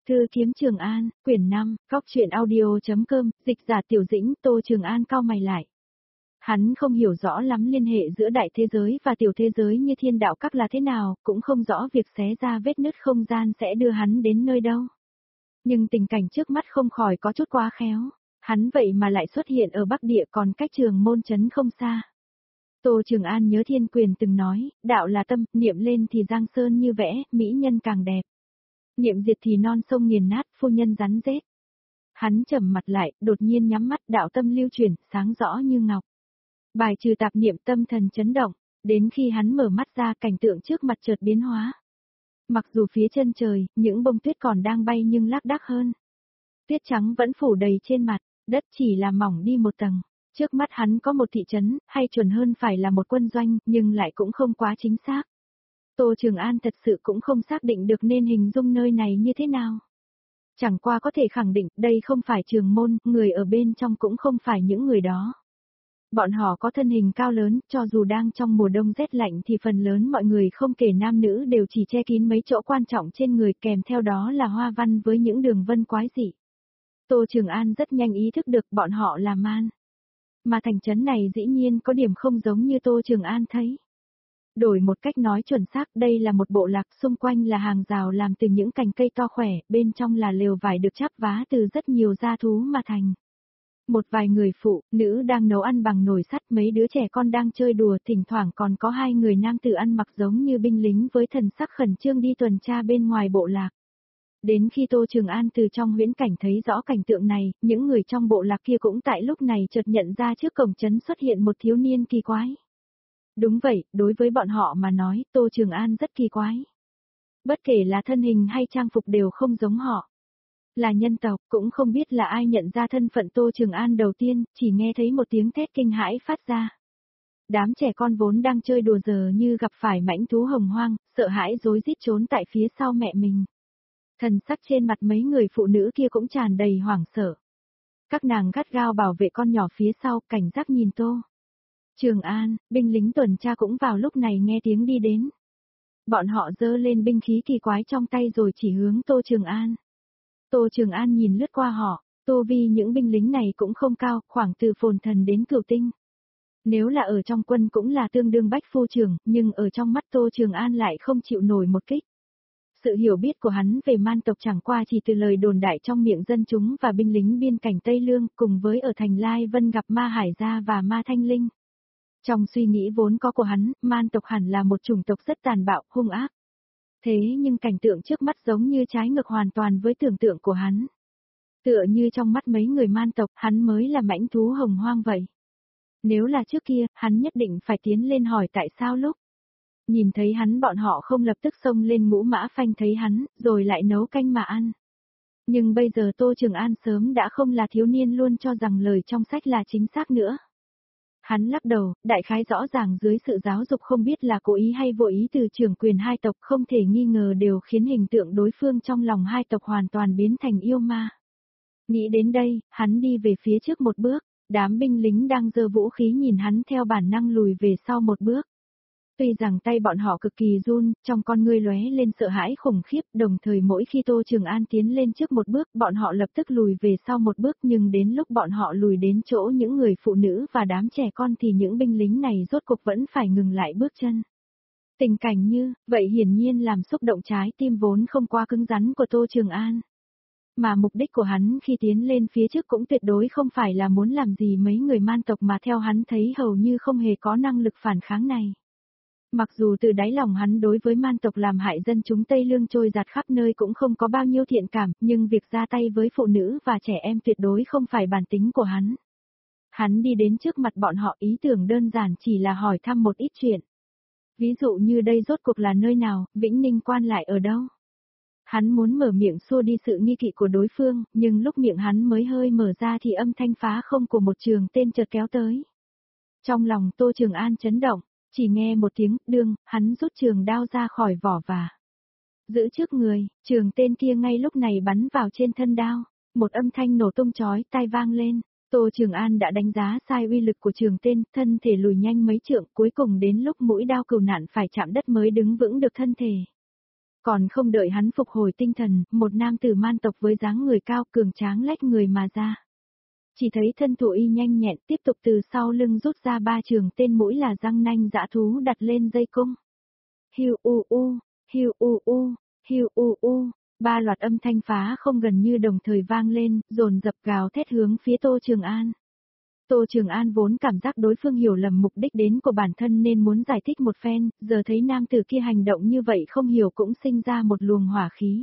Cư kiếm Trường An, quyển 5, góc truyện audio.com, dịch giả Tiểu Dĩnh. Tô Trường An cau mày lại. Hắn không hiểu rõ lắm liên hệ giữa đại thế giới và tiểu thế giới như thiên đạo các là thế nào, cũng không rõ việc xé ra vết nứt không gian sẽ đưa hắn đến nơi đâu. Nhưng tình cảnh trước mắt không khỏi có chút quá khéo, hắn vậy mà lại xuất hiện ở Bắc Địa còn cách Trường Môn Trấn không xa. Tô Trường An nhớ Thiên Quyền từng nói, đạo là tâm, niệm lên thì giang sơn như vẽ, mỹ nhân càng đẹp. Niệm diệt thì non sông nghiền nát, phu nhân rắn rết. Hắn trầm mặt lại, đột nhiên nhắm mắt, đạo tâm lưu chuyển, sáng rõ như ngọc. Bài trừ tạp niệm, tâm thần chấn động, đến khi hắn mở mắt ra cảnh tượng trước mặt chợt biến hóa. Mặc dù phía chân trời, những bông tuyết còn đang bay nhưng lác đác hơn. Tuyết trắng vẫn phủ đầy trên mặt, đất chỉ là mỏng đi một tầng. Trước mắt hắn có một thị trấn, hay chuẩn hơn phải là một quân doanh, nhưng lại cũng không quá chính xác. Tô Trường An thật sự cũng không xác định được nên hình dung nơi này như thế nào. Chẳng qua có thể khẳng định đây không phải Trường Môn, người ở bên trong cũng không phải những người đó. Bọn họ có thân hình cao lớn, cho dù đang trong mùa đông rét lạnh thì phần lớn mọi người không kể nam nữ đều chỉ che kín mấy chỗ quan trọng trên người, kèm theo đó là hoa văn với những đường vân quái dị. Tô Trường An rất nhanh ý thức được bọn họ là man. Mà thành trấn này dĩ nhiên có điểm không giống như Tô Trường An thấy. Đổi một cách nói chuẩn xác, đây là một bộ lạc, xung quanh là hàng rào làm từ những cành cây to khỏe, bên trong là lều vải được chắp vá từ rất nhiều gia thú mà thành. Một vài người phụ, nữ đang nấu ăn bằng nồi sắt, mấy đứa trẻ con đang chơi đùa, thỉnh thoảng còn có hai người nam tử ăn mặc giống như binh lính với thần sắc khẩn trương đi tuần tra bên ngoài bộ lạc. Đến khi Tô Trường An từ trong huyễn cảnh thấy rõ cảnh tượng này, những người trong bộ lạc kia cũng tại lúc này chợt nhận ra trước cổng trấn xuất hiện một thiếu niên kỳ quái. Đúng vậy, đối với bọn họ mà nói, Tô Trường An rất kỳ quái. Bất kể là thân hình hay trang phục đều không giống họ. Là nhân tộc, cũng không biết là ai nhận ra thân phận Tô Trường An đầu tiên, chỉ nghe thấy một tiếng thét kinh hãi phát ra. Đám trẻ con vốn đang chơi đùa giờ như gặp phải mãnh thú hồng hoang, sợ hãi rối rít trốn tại phía sau mẹ mình. Thần sắc trên mặt mấy người phụ nữ kia cũng tràn đầy hoảng sợ. Các nàng gắt gao bảo vệ con nhỏ phía sau, cảnh giác nhìn Tô Trường An. Binh lính tuần tra cũng vào lúc này nghe tiếng đi đến. Bọn họ giơ lên binh khí kỳ quái trong tay rồi chỉ hướng Tô Trường An. Tô Trường An nhìn lướt qua họ, tô vi những binh lính này cũng không cao, khoảng từ phồn thần đến cửu tinh. Nếu là ở trong quân cũng là tương đương bách phu trưởng, nhưng ở trong mắt Tô Trường An lại không chịu nổi một kích. Sự hiểu biết của hắn về man tộc chẳng qua chỉ từ lời đồn đại trong miệng dân chúng và binh lính biên cảnh Tây Lương, cùng với ở thành Lai Vân gặp ma Hải Gia và ma Thanh Linh. Trong suy nghĩ vốn có của hắn, man tộc hẳn là một chủng tộc rất tàn bạo, hung ác. Thế nhưng cảnh tượng trước mắt giống như trái ngược hoàn toàn với tưởng tượng của hắn. Tựa như trong mắt mấy người man tộc, hắn mới là mãnh thú hồng hoang vậy. Nếu là trước kia, hắn nhất định phải tiến lên hỏi tại sao lúc nhìn thấy hắn bọn họ không lập tức xông lên ngũ mã phanh thấy hắn, rồi lại nấu canh mà ăn. Nhưng bây giờ Tô Trường An sớm đã không là thiếu niên luôn cho rằng lời trong sách là chính xác nữa. Hắn lắc đầu, đại khái rõ ràng dưới sự giáo dục không biết là cố ý hay vô ý từ trưởng quyền hai tộc không thể nghi ngờ đều khiến hình tượng đối phương trong lòng hai tộc hoàn toàn biến thành yêu ma. Nghĩ đến đây, hắn đi về phía trước một bước, đám binh lính đang giơ vũ khí nhìn hắn theo bản năng lùi về sau một bước. Tuy rằng tay bọn họ cực kỳ run, trong con ngươi lóe lên sợ hãi khủng khiếp, đồng thời mỗi khi Tô Trường An tiến lên trước một bước, bọn họ lập tức lùi về sau một bước, nhưng đến lúc bọn họ lùi đến chỗ những người phụ nữ và đám trẻ con thì những binh lính này rốt cuộc vẫn phải ngừng lại bước chân. Tình cảnh như vậy hiển nhiên làm xúc động trái tim vốn không quá cứng rắn của Tô Trường An. Mà mục đích của hắn khi tiến lên phía trước cũng tuyệt đối không phải là muốn làm gì mấy người man tộc mà theo hắn thấy hầu như không hề có năng lực phản kháng này. Mặc dù từ đáy lòng hắn đối với man tộc làm hại dân chúng Tây Lương trôi giạt khắp nơi cũng không có bao nhiêu thiện cảm, nhưng việc ra tay với phụ nữ và trẻ em tuyệt đối không phải bản tính của hắn. Hắn đi đến trước mặt bọn họ, ý tưởng đơn giản chỉ là hỏi thăm một ít chuyện. Ví dụ như đây rốt cuộc là nơi nào, Vĩnh Ninh quan lại ở đâu. Hắn muốn mở miệng xua đi sự nghi kỵ của đối phương, nhưng lúc miệng hắn mới hơi mở ra thì âm thanh phá không của một trường tên chợt kéo tới. Trong lòng Tô Trường An chấn động. Chỉ nghe một tiếng, đương, hắn rút trường đao ra khỏi vỏ và giữ trước người, trường tên kia ngay lúc này bắn vào trên thân đao, một âm thanh nổ tung chói tai vang lên. Tô Trường An đã đánh giá sai uy lực của trường tên, thân thể lùi nhanh mấy trượng, cuối cùng đến lúc mũi đao cừu nạn phải chạm đất mới đứng vững được thân thể. Còn không đợi hắn phục hồi tinh thần, một nam tử man tộc với dáng người cao cường tráng lách người mà ra. Chỉ thấy thân thủ y nhanh nhẹn tiếp tục từ sau lưng rút ra 3 trường tên mũi là răng nanh dã thú đặt lên dây cung. Hiu u u, hiu u u, hiu u u, 3 loạt âm thanh phá không gần như đồng thời vang lên, dồn dập gào thét hướng phía Tô Trường An. Tô Trường An vốn cảm giác đối phương hiểu lầm mục đích đến của bản thân nên muốn giải thích một phen, giờ thấy nam tử kia hành động như vậy không hiểu cũng sinh ra một luồng hỏa khí.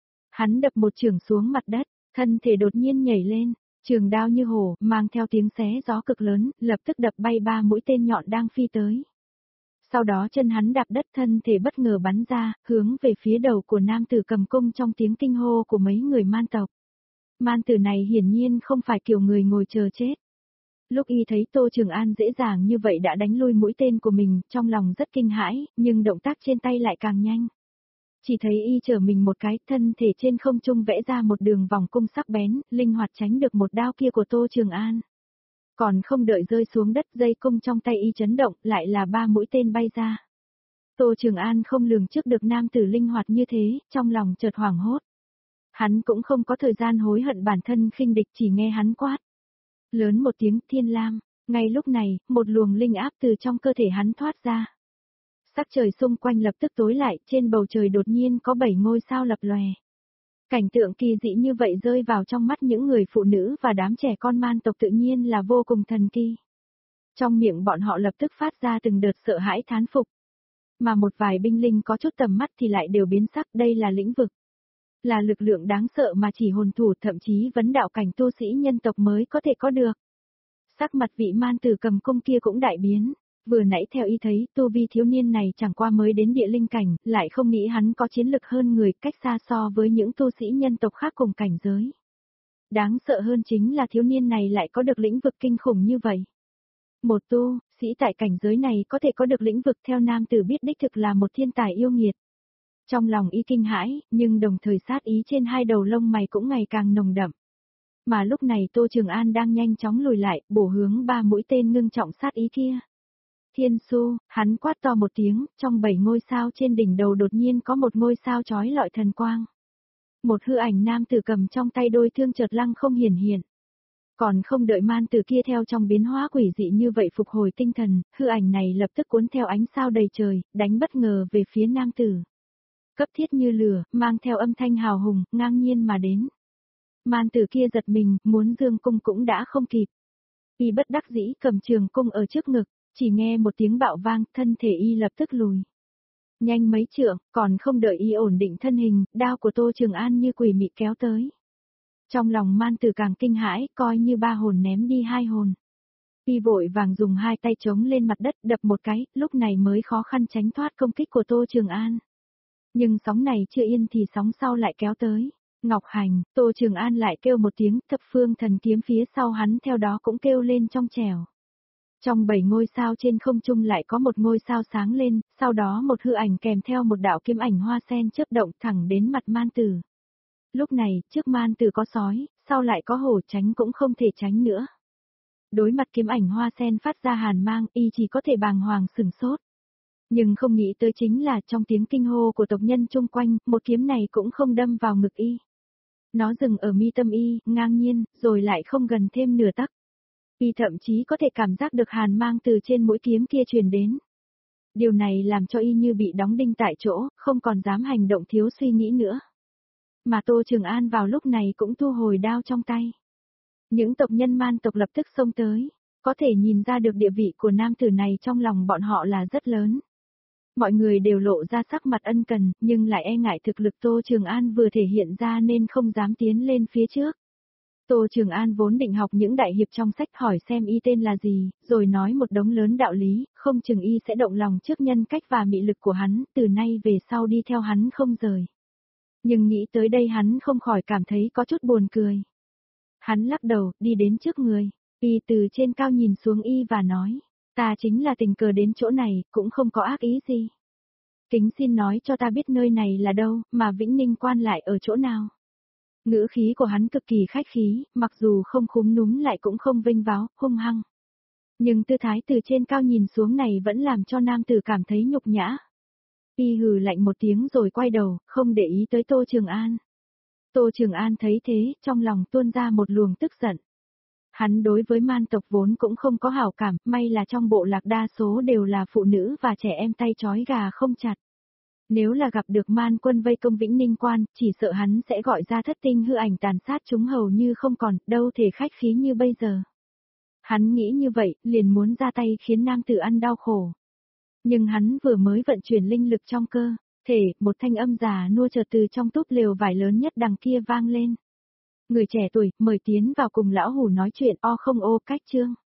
Hắn đập một chưởng xuống mặt đất, thân thể đột nhiên nhảy lên, trường đao như hổ, mang theo tiếng xé gió cực lớn, lập tức đập bay 3 mũi tên nhọn đang phi tới. Sau đó chân hắn đạp đất thân thể bất ngờ bắn ra, hướng về phía đầu của nam tử cầm cung trong tiếng kinh hô của mấy người man tộc. Man tử này hiển nhiên không phải kiểu người ngồi chờ chết. Lúc y thấy Tô Trường An dễ dàng như vậy đã đánh lui mũi tên của mình, trong lòng rất kinh hãi, nhưng động tác trên tay lại càng nhanh. Chỉ thấy y trở mình một cái, thân thể trên không trung vẽ ra một đường vòng cung sắc bén, linh hoạt tránh được một đao kia của Tô Trường An. Còn không đợi rơi xuống đất, dây cung trong tay y chấn động, lại là 3 mũi tên bay ra. Tô Trường An không lường trước được nam tử linh hoạt như thế, trong lòng chợt hoảng hốt. Hắn cũng không có thời gian hối hận bản thân khinh địch, chỉ nghe hắn quát. Lớn một tiếng thiên lam, ngay lúc này, một luồng linh áp từ trong cơ thể hắn thoát ra. Sắc trời xung quanh lập tức tối lại, trên bầu trời đột nhiên có 7 ngôi sao lập lòe. Cảnh tượng kỳ dị như vậy rơi vào trong mắt những người phụ nữ và đám trẻ con man tộc tự nhiên là vô cùng thần kỳ. Trong miệng bọn họ lập tức phát ra từng đợt sợ hãi thán phục. Mà một vài binh linh có chút tầm mắt thì lại đều biến sắc, đây là lĩnh vực. Là lực lượng đáng sợ mà chỉ hồn thủ thậm chí vấn đạo cảnh tu sĩ nhân tộc mới có thể có được. Sắc mặt vị man tử cầm cung kia cũng đại biến. Vừa nãy theo y thấy, tu vi thiếu niên này chẳng qua mới đến địa linh cảnh, lại không nghĩ hắn có chiến lực hơn người, cách xa so với những tu sĩ nhân tộc khác cùng cảnh giới. Đáng sợ hơn chính là thiếu niên này lại có được lĩnh vực kinh khủng như vậy. Một tu sĩ tại cảnh giới này có thể có được lĩnh vực theo nam tử biết đích thực là một thiên tài yêu nghiệt. Trong lòng y kinh hãi, nhưng đồng thời sát ý trên hai đầu lông mày cũng ngày càng nồng đậm. Mà lúc này Tô Trường An đang nhanh chóng lùi lại, bổ hướng 3 mũi tên ngưng trọng sát ý kia. Thiên Su, hắn quát to một tiếng, trong 7 ngôi sao trên đỉnh đầu đột nhiên có một ngôi sao chói lọi thần quang. Một hư ảnh nam tử cầm trong tay đôi thương chợt lăng không hiển hiện. Còn không đợi man tử kia theo trong biến hóa quỷ dị như vậy phục hồi tinh thần, hư ảnh này lập tức cuốn theo ánh sao đầy trời, đánh bất ngờ về phía nam tử. Cấp thiết như lửa, mang theo âm thanh hào hùng, ngang nhiên mà đến. Man tử kia giật mình, muốn dương cung cũng đã không kịp. Y bất đắc dĩ cầm trường cung ở trước ngực. Chỉ nghe một tiếng bạo vang, thân thể y lập tức lùi. Nhanh mấy trượng, còn không đợi y ổn định thân hình, đao của Tô Trường An như quỷ mị kéo tới. Trong lòng man tử càng kinh hãi, coi như 3 hồn ném đi 2 hồn. Y vội vàng dùng 2 tay chống lên mặt đất đập một cái, lúc này mới khó khăn tránh thoát công kích của Tô Trường An. Nhưng sóng này chưa yên thì sóng sau lại kéo tới. Ngọc Hành, Tô Trường An lại kêu một tiếng, thập phương thần kiếm phía sau hắn theo đó cũng kêu lên trong trẻo. Trong 7 ngôi sao trên không trung lại có một ngôi sao sáng lên, sau đó một hư ảnh kèm theo một đạo kiếm ảnh hoa sen chớp động thẳng đến mặt man tử. Lúc này, trước man tử có sói, sau lại có hổ, tránh cũng không thể tránh nữa. Đối mặt kiếm ảnh hoa sen phát ra hàn mang, y chỉ có thể bàng hoàng sửng sốt. Nhưng không nghĩ tới chính là trong tiếng kinh hô của tộc nhân chung quanh, một kiếm này cũng không đâm vào ngực y. Nó dừng ở mi tâm y, ngang nhiên, rồi lại không gần thêm nửa tấc. Y thậm chí có thể cảm giác được hàn mang từ trên mũi kiếm kia truyền đến. Điều này làm cho y như bị đóng đinh tại chỗ, không còn dám hành động thiếu suy nghĩ nữa. Mà Tô Trường An vào lúc này cũng thu hồi đao trong tay. Những tộc nhân man tộc lập tức xông tới, có thể nhìn ra được địa vị của nam tử này trong lòng bọn họ là rất lớn. Mọi người đều lộ ra sắc mặt ân cần, nhưng lại e ngại thực lực Tô Trường An vừa thể hiện ra nên không dám tiến lên phía trước. Tô Trường An vốn định học những đại hiệp trong sách hỏi xem y tên là gì, rồi nói một đống lớn đạo lý, không chừng y sẽ động lòng trước nhân cách và mị lực của hắn, từ nay về sau đi theo hắn không rời. Nhưng nghĩ tới đây hắn không khỏi cảm thấy có chút buồn cười. Hắn lắc đầu, đi đến trước người, y từ trên cao nhìn xuống y và nói, ta chính là tình cờ đến chỗ này, cũng không có ác ý gì. Kính xin nói cho ta biết nơi này là đâu, mà Vĩnh Ninh quan lại ở chỗ nào. Ngữ khí của hắn cực kỳ khách khí, mặc dù không khúm núm lại cũng không vênh váo, hung hăng. Nhưng tư thái từ trên cao nhìn xuống này vẫn làm cho nam tử cảm thấy nhục nhã. Y hừ lạnh một tiếng rồi quay đầu, không để ý tới Tô Trường An. Tô Trường An thấy thế, trong lòng tuôn ra một luồng tức giận. Hắn đối với man tộc vốn cũng không có hảo cảm, may là trong bộ lạc đa số đều là phụ nữ và trẻ em tay trói gà không chặt. Nếu là gặp được man quân vây công Vĩnh Ninh Quan, chỉ sợ hắn sẽ gọi ra thất tinh hư ảnh tàn sát chúng hầu như không còn, đâu thể khách khí như bây giờ. Hắn nghĩ như vậy, liền muốn ra tay khiến nam tử ăn đau khổ. Nhưng hắn vừa mới vận chuyển linh lực trong cơ thể, một thanh âm già nua chợt từ trong túp lều vải lớn nhất đằng kia vang lên. Người trẻ tuổi, mời tiến vào cùng lão hủ nói chuyện, o không ô cách chương.